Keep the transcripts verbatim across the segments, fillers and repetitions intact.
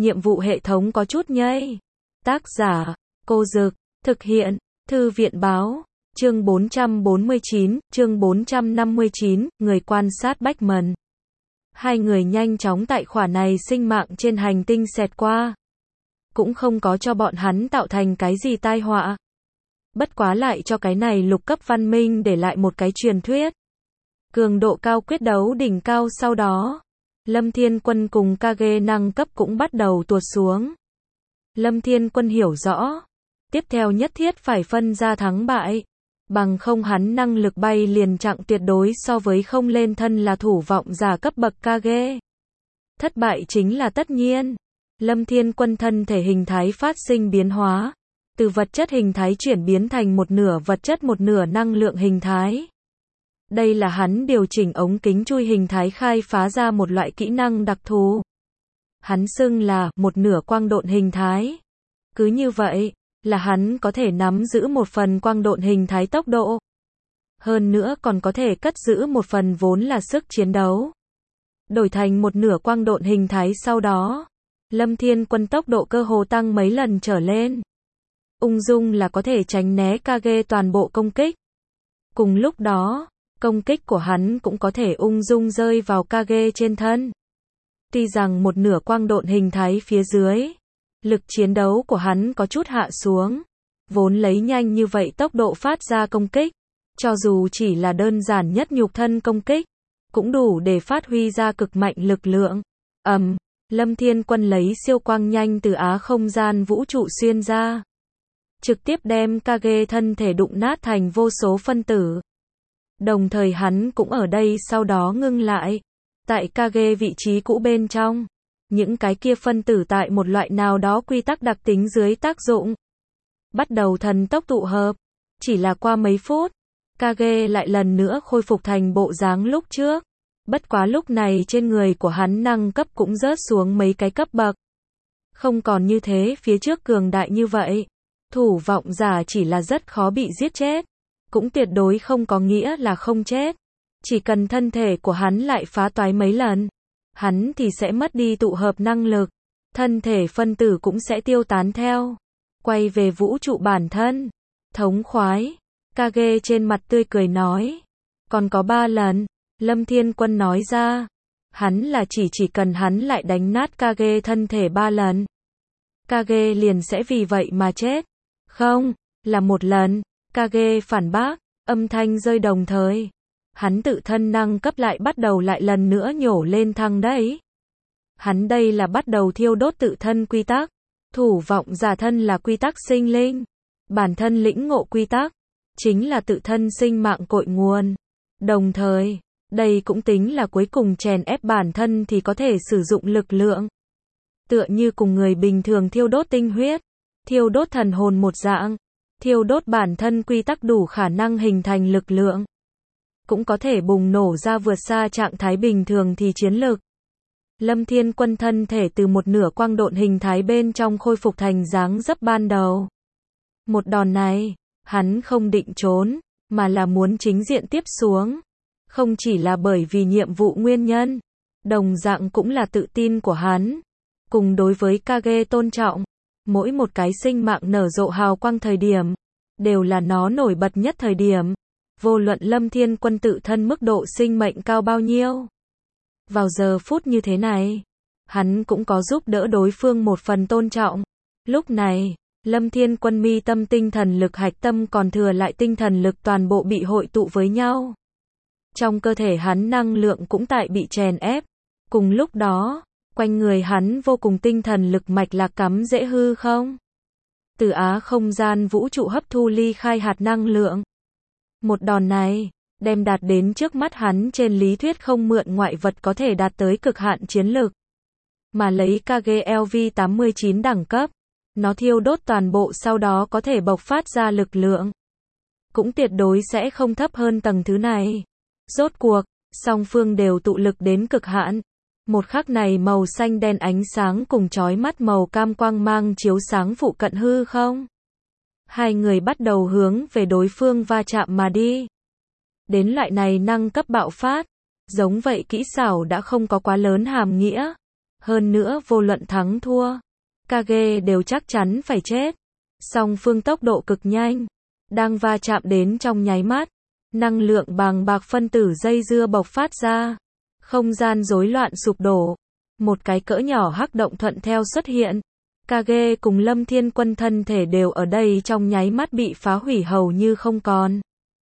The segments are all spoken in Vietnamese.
nhiệm vụ hệ thống có chút nhây. Tác giả, Cô Dực, thực hiện, Thư viện báo, chương bốn trăm bốn mươi chín, chương bốn trăm năm mươi chín, người quan sát Bách Mần. Hai người nhanh chóng tại khỏa này sinh mạng trên hành tinh xẹt qua. Cũng không có cho bọn hắn tạo thành cái gì tai họa. Bất quá lại cho cái này lục cấp văn minh để lại một cái truyền thuyết. Cường độ cao quyết đấu đỉnh cao sau đó. Lâm Thiên Quân cùng Kage năng cấp cũng bắt đầu tuột xuống. Lâm Thiên Quân hiểu rõ. Tiếp theo nhất thiết phải phân ra thắng bại. Bằng không hắn năng lực bay liền chặng tuyệt đối so với không lên thân là thủ vọng giả cấp bậc Kage. Thất bại chính là tất nhiên. Lâm Thiên Quân thân thể hình thái phát sinh biến hóa. Từ vật chất hình thái chuyển biến thành một nửa vật chất một nửa năng lượng hình thái. Đây là hắn điều chỉnh ống kính chui hình thái khai phá ra một loại kỹ năng đặc thù. Hắn xưng là một nửa quang độn hình thái. Cứ như vậy, là hắn có thể nắm giữ một phần quang độn hình thái tốc độ. Hơn nữa còn có thể cất giữ một phần vốn là sức chiến đấu. Đổi thành một nửa quang độn hình thái sau đó. Lâm Thiên Quân tốc độ cơ hồ tăng mấy lần trở lên. Ung dung là có thể tránh né Kage toàn bộ công kích. Cùng lúc đó, công kích của hắn cũng có thể ung dung rơi vào Kage trên thân. Tuy rằng một nửa quang độn hình thái phía dưới, lực chiến đấu của hắn có chút hạ xuống. Vốn lấy nhanh như vậy tốc độ phát ra công kích, cho dù chỉ là đơn giản nhất nhục thân công kích, cũng đủ để phát huy ra cực mạnh lực lượng. Ầm, um, Lâm Thiên Quân lấy siêu quang nhanh từ á không gian vũ trụ xuyên ra. Trực tiếp đem Kage thân thể đụng nát thành vô số phân tử. Đồng thời hắn cũng ở đây sau đó ngưng lại. Tại Kage vị trí cũ bên trong. Những cái kia phân tử tại một loại nào đó quy tắc đặc tính dưới tác dụng. Bắt đầu thần tốc tụ hợp. Chỉ là qua mấy phút. Kage lại lần nữa khôi phục thành bộ dáng lúc trước. Bất quá lúc này trên người của hắn năng cấp cũng rớt xuống mấy cái cấp bậc. Không còn như thế phía trước cường đại như vậy. Thủ vọng giả chỉ là rất khó bị giết chết. Cũng tuyệt đối không có nghĩa là không chết. Chỉ cần thân thể của hắn lại phá toái mấy lần. Hắn thì sẽ mất đi tụ hợp năng lực. Thân thể phân tử cũng sẽ tiêu tán theo. Quay về vũ trụ bản thân. Thống khoái. Kage trên mặt tươi cười nói. Còn có ba lần. Lâm Thiên Quân nói ra. Hắn là chỉ chỉ cần hắn lại đánh nát Kage thân thể ba lần. Kage liền sẽ vì vậy mà chết. Không, là một lần. Kage phản bác, âm thanh rơi đồng thời. Hắn tự thân năng cấp lại bắt đầu lại lần nữa nhổ lên thăng đấy. Hắn đây là bắt đầu thiêu đốt tự thân quy tắc. Thủ vọng giả thân là quy tắc sinh linh. Bản thân lĩnh ngộ quy tắc. Chính là tự thân sinh mạng cội nguồn. Đồng thời, đây cũng tính là cuối cùng chèn ép bản thân thì có thể sử dụng lực lượng. Tựa như cùng người bình thường thiêu đốt tinh huyết. Thiêu đốt thần hồn một dạng. Thiêu đốt bản thân quy tắc đủ khả năng hình thành lực lượng. Cũng có thể bùng nổ ra vượt xa trạng thái bình thường thì chiến lực. Lâm Thiên Quân thân thể từ một nửa quang độn hình thái bên trong khôi phục thành dáng dấp ban đầu. Một đòn này, hắn không định trốn, mà là muốn chính diện tiếp xuống. Không chỉ là bởi vì nhiệm vụ nguyên nhân, đồng dạng cũng là tự tin của hắn. Cùng đối với Kage tôn trọng. Mỗi một cái sinh mạng nở rộ hào quang thời điểm, đều là nó nổi bật nhất thời điểm. Vô luận Lâm Thiên Quân tự thân mức độ sinh mệnh cao bao nhiêu. Vào giờ phút như thế này, hắn cũng có giúp đỡ đối phương một phần tôn trọng. Lúc này, Lâm Thiên Quân mi tâm tinh thần lực hạch tâm còn thừa lại tinh thần lực toàn bộ bị hội tụ với nhau. Trong cơ thể hắn năng lượng cũng tại bị chèn ép. Cùng lúc đó, quanh người hắn vô cùng tinh thần lực mạch lạc cắm dễ hư không. Từ á không gian vũ trụ hấp thu ly khai hạt năng lượng. Một đòn này, đem đạt đến trước mắt hắn trên lý thuyết không mượn ngoại vật có thể đạt tới cực hạn chiến lực. Mà lấy Kage L V tám mươi chín đẳng cấp, nó thiêu đốt toàn bộ sau đó có thể bộc phát ra lực lượng. Cũng tuyệt đối sẽ không thấp hơn tầng thứ này. Rốt cuộc, song phương đều tụ lực đến cực hạn. Một khắc này màu xanh đen ánh sáng cùng chói mắt màu cam quang mang chiếu sáng phụ cận hư không. Hai người bắt đầu hướng về đối phương va chạm mà đi. Đến loại này năng cấp bạo phát, giống vậy kỹ xảo đã không có quá lớn hàm nghĩa. Hơn nữa vô luận thắng thua, Kage đều chắc chắn phải chết. Song phương tốc độ cực nhanh, đang va chạm đến trong nháy mắt, năng lượng bàng bạc phân tử dây dưa bộc phát ra, không gian rối loạn sụp đổ, một cái cỡ nhỏ hắc động thuận theo xuất hiện. Kage cùng Lâm Thiên Quân thân thể đều ở đây trong nháy mắt bị phá hủy hầu như không còn.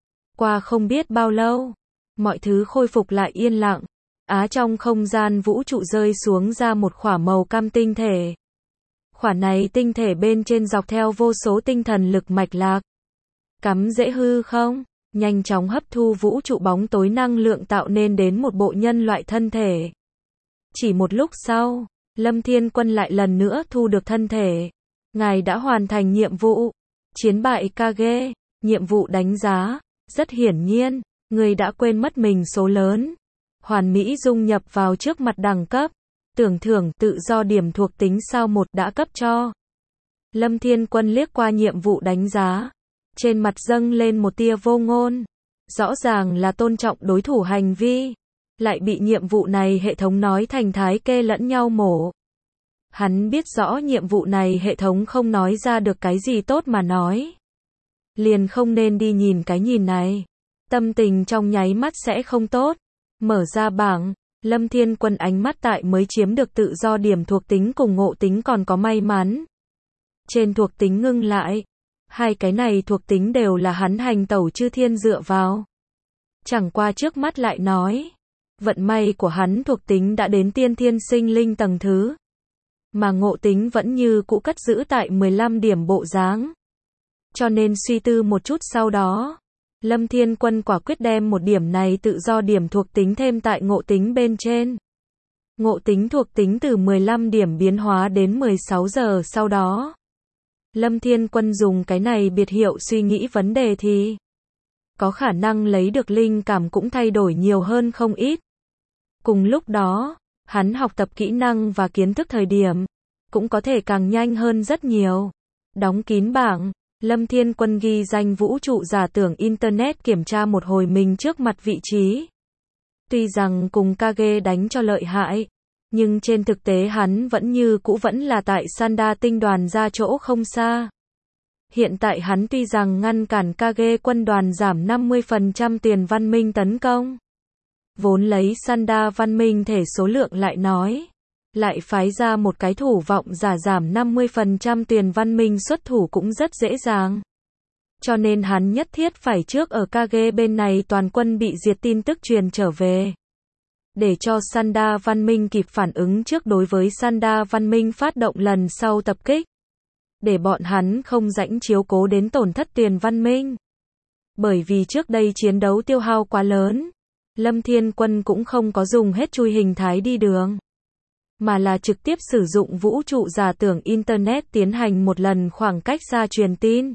Qua không biết bao lâu, mọi thứ khôi phục lại yên lặng. Á trong không gian vũ trụ rơi xuống ra một khỏa màu cam tinh thể. Khỏa này tinh thể bên trên dọc theo vô số tinh thần lực mạch lạc. Cắm dễ hư không, nhanh chóng hấp thu vũ trụ bóng tối năng lượng tạo nên đến một bộ nhân loại thân thể. Chỉ một lúc sau, Lâm Thiên Quân lại lần nữa thu được thân thể. Ngài đã hoàn thành nhiệm vụ, chiến bại Kage, nhiệm vụ đánh giá. Rất hiển nhiên, người đã quên mất mình số lớn. Hoàn mỹ dung nhập vào trước mặt đẳng cấp. Tưởng thưởng tự do điểm thuộc tính sao một đã cấp cho. Lâm Thiên Quân liếc qua nhiệm vụ đánh giá. Trên mặt dâng lên một tia vô ngôn. Rõ ràng là tôn trọng đối thủ hành vi. Lại bị nhiệm vụ này hệ thống nói thành thái kê lẫn nhau mổ. Hắn biết rõ nhiệm vụ này hệ thống không nói ra được cái gì tốt mà nói. Liền không nên đi nhìn cái nhìn này. Tâm tình trong nháy mắt sẽ không tốt. Mở ra bảng, Lâm Thiên Quân ánh mắt tại mới chiếm được tự do điểm thuộc tính cùng ngộ tính còn có may mắn. Trên thuộc tính ngưng lại. Hai cái này thuộc tính đều là hắn hành tẩu chư thiên dựa vào. Chẳng qua trước mắt lại nói. Vận may của hắn thuộc tính đã đến tiên thiên sinh linh tầng thứ. Mà ngộ tính vẫn như cũ cất giữ tại mười lăm điểm bộ dáng. Cho nên suy tư một chút sau đó. Lâm Thiên Quân quả quyết đem một điểm này tự do điểm thuộc tính thêm tại ngộ tính bên trên. Ngộ tính thuộc tính từ mười lăm điểm biến hóa đến mười sáu giờ sau đó. Lâm Thiên Quân dùng cái này biệt hiệu suy nghĩ vấn đề thì có khả năng lấy được linh cảm cũng thay đổi nhiều hơn không ít. Cùng lúc đó, hắn học tập kỹ năng và kiến thức thời điểm cũng có thể càng nhanh hơn rất nhiều. Đóng kín bảng, Lâm Thiên Quân ghi danh vũ trụ giả tưởng Internet kiểm tra một hồi mình trước mặt vị trí. Tuy rằng cùng Kage đánh cho lợi hại, nhưng trên thực tế hắn vẫn như cũ vẫn là tại Sanda tinh đoàn ra chỗ không xa. Hiện tại hắn tuy rằng ngăn cản Kage quân đoàn giảm năm mươi phần trăm tiền văn minh tấn công. Vốn lấy Sanda văn minh thể số lượng lại nói. Lại phái ra một cái thủ vọng giả giảm năm mươi phần trăm tiền văn minh xuất thủ cũng rất dễ dàng. Cho nên hắn nhất thiết phải trước ở Kage bên này toàn quân bị diệt tin tức truyền trở về. Để cho Sanda văn minh kịp phản ứng trước đối với Sanda văn minh phát động lần sau tập kích. Để bọn hắn không rãnh chiếu cố đến tổn thất tiền văn minh. Bởi vì trước đây chiến đấu tiêu hao quá lớn. Lâm Thiên Quân cũng không có dùng hết chui hình thái đi đường. Mà là trực tiếp sử dụng vũ trụ giả tưởng Internet tiến hành một lần khoảng cách xa truyền tin.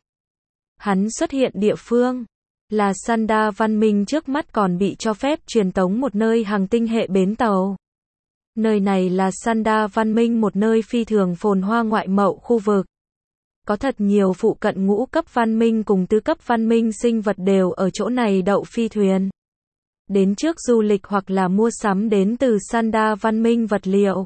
Hắn xuất hiện địa phương là Sanda văn minh trước mắt còn bị cho phép truyền tống một nơi hàng tinh hệ bến tàu. Nơi này là Sanda văn minh một nơi phi thường phồn hoa ngoại mậu khu vực. Có thật nhiều phụ cận ngũ cấp văn minh cùng tứ cấp văn minh sinh vật đều ở chỗ này đậu phi thuyền. Đến trước du lịch hoặc là mua sắm đến từ Sanda văn minh vật liệu.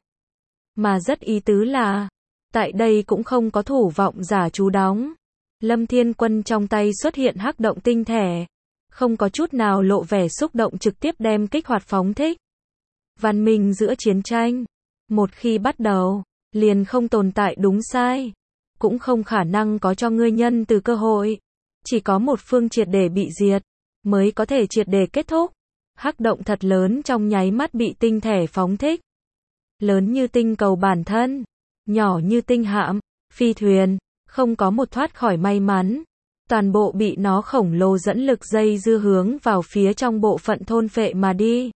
Mà rất ý tứ là, tại đây cũng không có thủ vọng giả trú đóng. Lâm Thiên Quân trong tay xuất hiện hắc động tinh thể. Không có chút nào lộ vẻ xúc động trực tiếp đem kích hoạt phóng thích. Văn minh giữa chiến tranh. Một khi bắt đầu, liền không tồn tại đúng sai. Cũng không khả năng có cho ngươi nhân từ cơ hội. Chỉ có một phương triệt để bị diệt, mới có thể triệt để kết thúc. Hắc động thật lớn trong nháy mắt bị tinh thể phóng thích. Lớn như tinh cầu bản thân, nhỏ như tinh hạm, phi thuyền, không có một thoát khỏi may mắn. Toàn bộ bị nó khổng lồ dẫn lực dây dưa hướng vào phía trong bộ phận thôn phệ mà đi.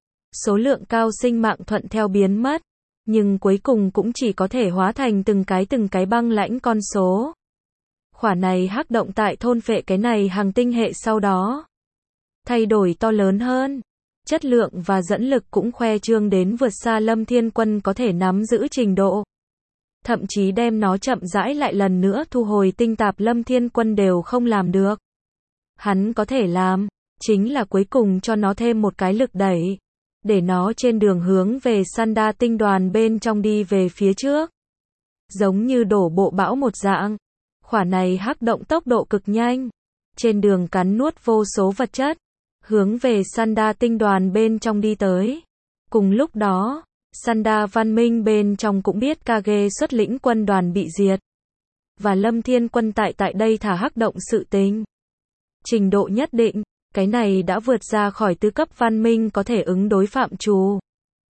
Số lượng cao sinh mạng thuận theo biến mất, nhưng cuối cùng cũng chỉ có thể hóa thành từng cái từng cái băng lãnh con số. Khỏa này hắc động tại thôn phệ cái này hàng tinh hệ sau đó. Thay đổi to lớn hơn. Chất lượng và dẫn lực cũng khoe trương đến vượt xa Lâm Thiên Quân có thể nắm giữ trình độ. Thậm chí đem nó chậm rãi lại lần nữa thu hồi tinh tạp Lâm Thiên Quân đều không làm được. Hắn có thể làm, chính là cuối cùng cho nó thêm một cái lực đẩy. để nó trên đường hướng về Sanda tinh đoàn bên trong đi về phía trước. Giống như đổ bộ bão một dạng. Khỏa này hắc động tốc độ cực nhanh. Trên đường cắn nuốt vô số vật chất. Hướng về Sanda tinh đoàn bên trong đi tới. Cùng lúc đó, Sanda văn minh bên trong cũng biết Kage xuất lĩnh quân đoàn bị diệt. Và Lâm Thiên Quân tại tại đây thả hắc động sự tình. Trình độ nhất định, cái này đã vượt ra khỏi tứ cấp văn minh có thể ứng đối phạm trù.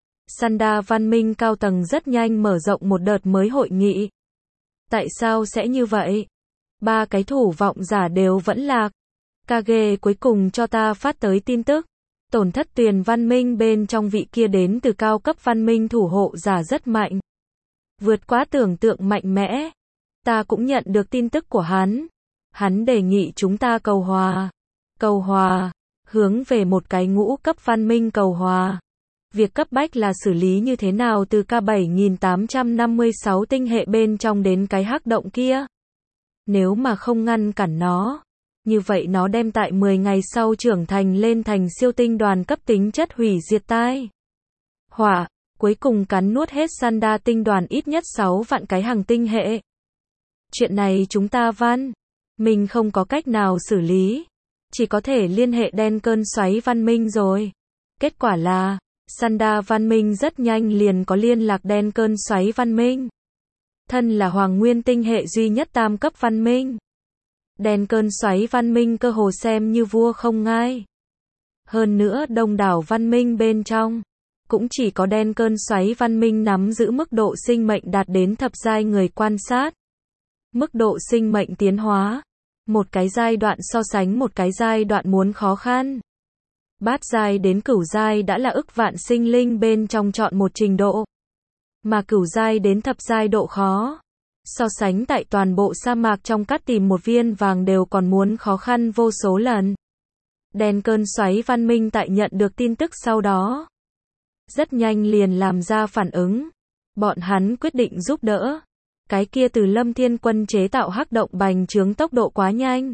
Sanda văn minh cao tầng rất nhanh mở rộng một đợt mới hội nghị. Tại sao sẽ như vậy? Ba cái thủ vọng giả đều vẫn lạc. Kage cuối cùng cho ta phát tới tin tức. Tổn thất Tuyền văn minh bên trong vị kia đến từ cao cấp văn minh thủ hộ giả rất mạnh. Vượt quá tưởng tượng mạnh mẽ. Ta cũng nhận được tin tức của hắn. Hắn đề nghị chúng ta cầu hòa. Cầu hòa. Hướng về một cái ngũ cấp văn minh cầu hòa. Việc cấp bách là xử lý như thế nào từ K bảy nghìn tám trăm năm mươi sáu tinh hệ bên trong đến cái hắc động kia. Nếu mà không ngăn cản nó, như vậy nó đem tại mười ngày sau trưởng thành lên thành siêu tinh đoàn cấp tính chất hủy diệt tai hỏa, cuối cùng cắn nuốt hết Sanda tinh đoàn ít nhất sáu vạn cái hàng tinh hệ. Chuyện này chúng ta văn, mình không có cách nào xử lý, chỉ có thể liên hệ đen cơn xoáy văn minh rồi. Kết quả là, Sanda văn minh rất nhanh liền có liên lạc đen cơn xoáy văn minh. Thân là Hoàng Nguyên tinh hệ duy nhất tam cấp văn minh. Đen cơn xoáy văn minh cơ hồ xem như vua không ngai. Hơn nữa đông đảo văn minh bên trong, cũng chỉ có đen cơn xoáy văn minh nắm giữ mức độ sinh mệnh đạt đến thập giai người quan sát. Mức độ sinh mệnh tiến hóa, một cái giai đoạn so sánh một cái giai đoạn muốn khó khăn. Bát giai đến cửu giai đã là ức vạn sinh linh bên trong chọn một trình độ. Mà cửu giai đến thập giai độ khó. So sánh tại toàn bộ sa mạc trong cát tìm một viên vàng đều còn muốn khó khăn vô số lần. Đen cơn xoáy văn minh tại nhận được tin tức sau đó. Rất nhanh liền làm ra phản ứng. Bọn hắn quyết định giúp đỡ. Cái kia từ Lâm Thiên Quân chế tạo hắc động bành trướng tốc độ quá nhanh.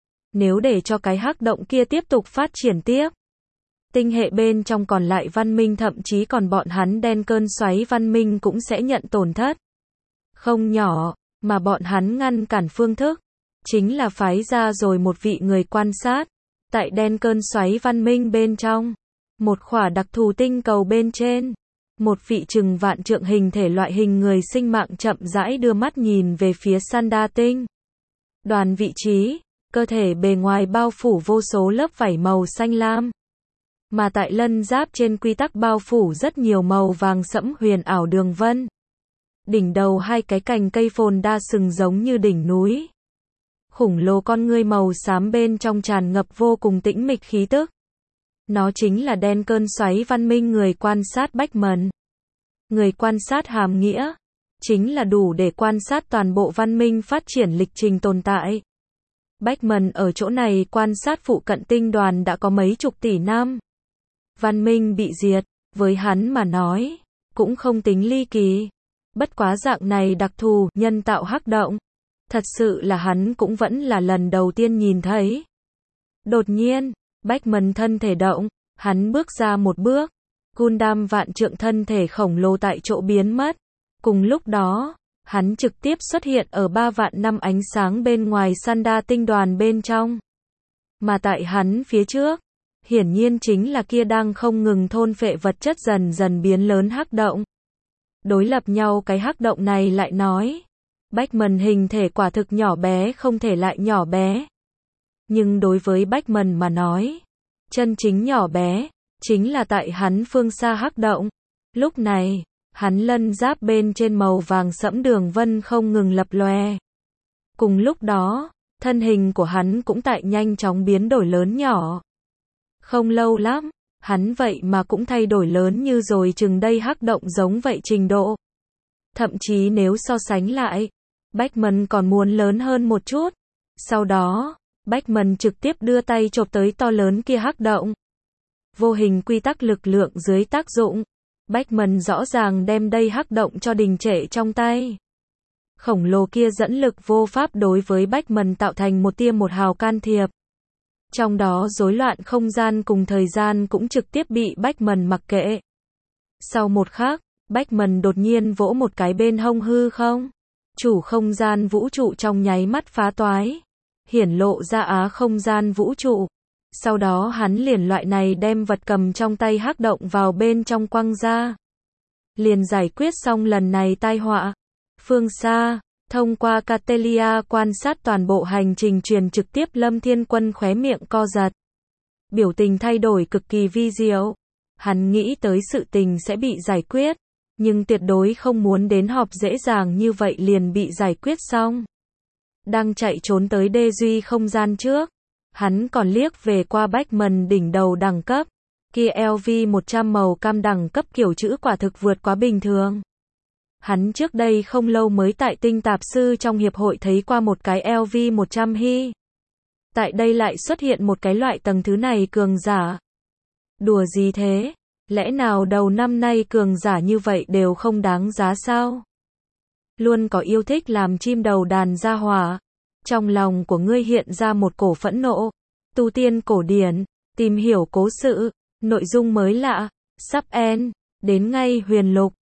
Nếu để cho cái hắc động kia tiếp tục phát triển tiếp. Tinh hệ bên trong còn lại văn minh thậm chí còn bọn hắn đen cơn xoáy văn minh cũng sẽ nhận tổn thất. Không nhỏ, mà bọn hắn ngăn cản phương thức. Chính là phái ra rồi một vị người quan sát. Tại đen cơn xoáy văn minh bên trong. Một khỏa đặc thù tinh cầu bên trên. Một vị chừng vạn trượng hình thể loại hình người sinh mạng chậm rãi đưa mắt nhìn về phía Sanda tinh. Đoàn vị trí, cơ thể bề ngoài bao phủ vô số lớp vảy màu xanh lam. Mà tại lân giáp trên quy tắc bao phủ rất nhiều màu vàng sẫm huyền ảo đường vân. Đỉnh đầu hai cái cành cây phồn đa sừng giống như đỉnh núi. Khủng lồ con ngươi màu xám bên trong tràn ngập vô cùng tĩnh mịch khí tức. Nó chính là đen cơn xoáy văn minh người quan sát Bachman. Người quan sát hàm nghĩa, chính là đủ để quan sát toàn bộ văn minh phát triển lịch trình tồn tại. Bachman ở chỗ này quan sát phụ cận tinh đoàn đã có mấy chục tỷ năm. Văn minh bị diệt, với hắn mà nói, cũng không tính ly kỳ. Bất quá dạng này đặc thù, nhân tạo hắc động. Thật sự là hắn cũng vẫn là lần đầu tiên nhìn thấy. Đột nhiên, Bachman thân thể động, hắn bước ra một bước. Gundam vạn trượng thân thể khổng lồ tại chỗ biến mất. Cùng lúc đó, hắn trực tiếp xuất hiện ở ba vạn năm ánh sáng bên ngoài Sanda tinh đoàn bên trong. Mà tại hắn phía trước, hiển nhiên chính là kia đang không ngừng thôn phệ vật chất dần dần biến lớn hắc động. Đối lập nhau cái hắc động này lại nói, Bachman hình thể quả thực nhỏ bé không thể lại nhỏ bé. Nhưng đối với Bachman mà nói, chân chính nhỏ bé, chính là tại hắn phương xa hắc động. Lúc này, hắn lân giáp bên trên màu vàng sẫm đường vân không ngừng lập lòe. Cùng lúc đó, thân hình của hắn cũng tại nhanh chóng biến đổi lớn nhỏ. Không lâu lắm, hắn vậy mà cũng thay đổi lớn như rồi chừng đây hắc động giống vậy trình độ. Thậm chí nếu so sánh lại, Bachman còn muốn lớn hơn một chút. Sau đó, Bachman trực tiếp đưa tay chộp tới to lớn kia hắc động. Vô hình quy tắc lực lượng dưới tác dụng, Bachman rõ ràng đem đây hắc động cho đình trệ trong tay. Khổng lồ kia dẫn lực vô pháp đối với Bachman tạo thành một tia một hào can thiệp. Trong đó rối loạn không gian cùng thời gian cũng trực tiếp bị Bachmann mặc kệ. Sau một khắc, Bachmann đột nhiên vỗ một cái bên hông hư không. Chủ không gian vũ trụ trong nháy mắt phá toái, hiển lộ ra á không gian vũ trụ. Sau đó hắn liền loại này đem vật cầm trong tay hắc động vào bên trong quăng ra. Liền giải quyết xong lần này tai họa. Phương xa, thông qua Catelia quan sát toàn bộ hành trình truyền trực tiếp Lâm Thiên Quân khóe miệng co giật. Biểu tình thay đổi cực kỳ vi diệu. Hắn nghĩ tới sự tình sẽ bị giải quyết, nhưng tuyệt đối không muốn đến họp dễ dàng như vậy liền bị giải quyết xong. Đang chạy trốn tới đê duy không gian trước, hắn còn liếc về qua Bachmann đỉnh đầu đẳng cấp, kia L V một trăm màu cam đẳng cấp kiểu chữ quả thực vượt quá bình thường. Hắn trước đây không lâu mới tại tinh tạp sư trong hiệp hội thấy qua một cái L V một trăm hy. Tại đây lại xuất hiện một cái loại tầng thứ này cường giả. Đùa gì thế? Lẽ nào đầu năm nay cường giả như vậy đều không đáng giá sao? Luôn có yêu thích làm chim đầu đàn gia hỏa. Trong lòng của ngươi hiện ra một cổ phẫn nộ. Tu tiên cổ điển, tìm hiểu cố sự, nội dung mới lạ, sắp end, đến ngay huyền lục.